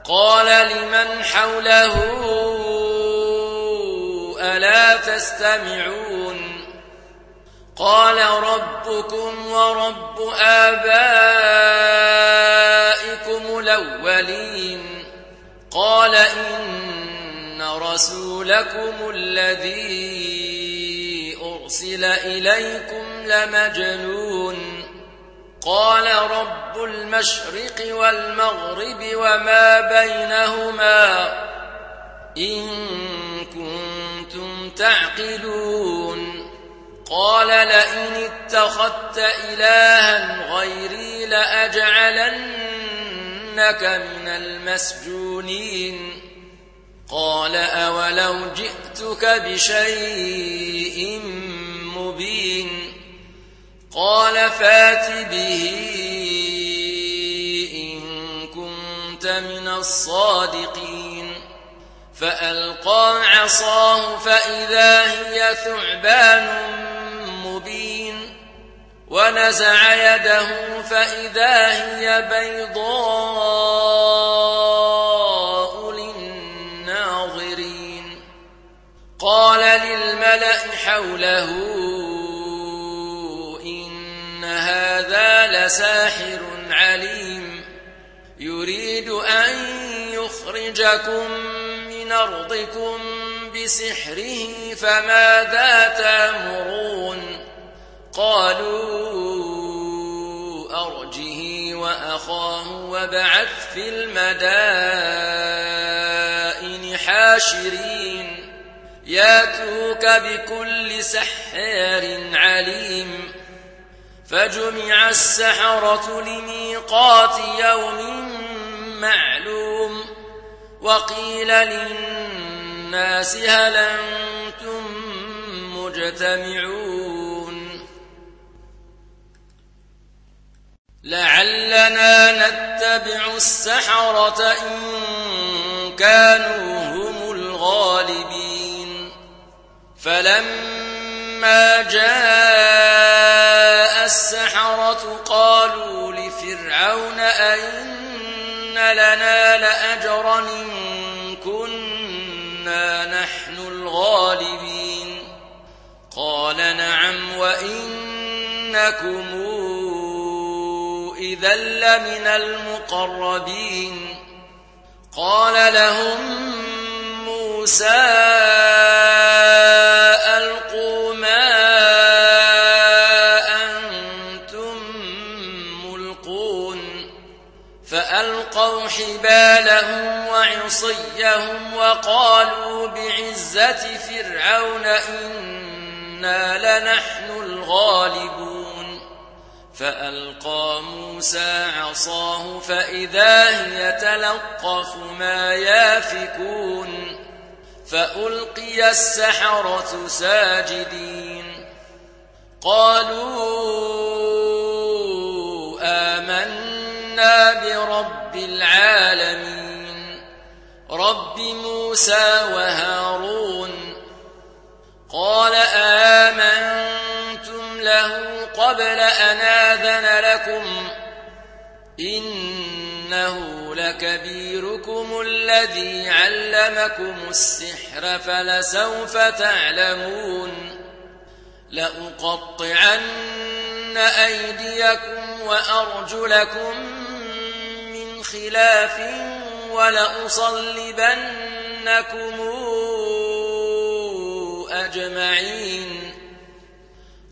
قال لمن حوله ألا تستمعون قال ربكم ورب آبائكم الأولين قال إن رسولكم الذي أرسل إليكم لمجنون قال رب المشرق والمغرب وما بينهما إن كنتم تعقلون قال لئن اتخذت إلها غيري لأجعلنك من المسجونين قال أولو جئتك بشيء مبين قال فات به إن كنت من الصادقين فألقى عصاه فإذا هي ثعبان مبين ونزع يده فإذا هي بيضاء للناظرين قال للملأ حوله إن هذا لساحر عليم يريد أن يخرجكم من أرضكم بسحره فماذا تأمرون قالوا أرجه وأخاه وابعث في المدائن حاشرين ياتوك بكل سحار عليم فجمع السحرة لميقات يوم معلوم وقيل للناس هل أنتم مجتمعون لعلنا نتبع السحرة إن كانوا هم الغالبين فلما جاء السحرة قالوا لفرعون أئن لنا لأجرا إن كنا نحن الغالبين قال نعم وإنكم إذا لمن المقربين قال لهم موسى ألقوا ما أنتم ملقون فألقوا حبالهم وعصيهم وقالوا بعزة فرعون إنا لنحن الغالبون فألقى موسى عصاه فإذا هي تلقف ما يافكون فألقي السحرة ساجدين قالوا آمنا برب العالمين رب موسى وهارون قال آمنتم له قبل أن آذن لكم إنه لكبيركم الذي علمكم السحر فلسوف تعلمون لأقطعن أيديكم وأرجلكم من خلاف ولأصلبنكم أجمعين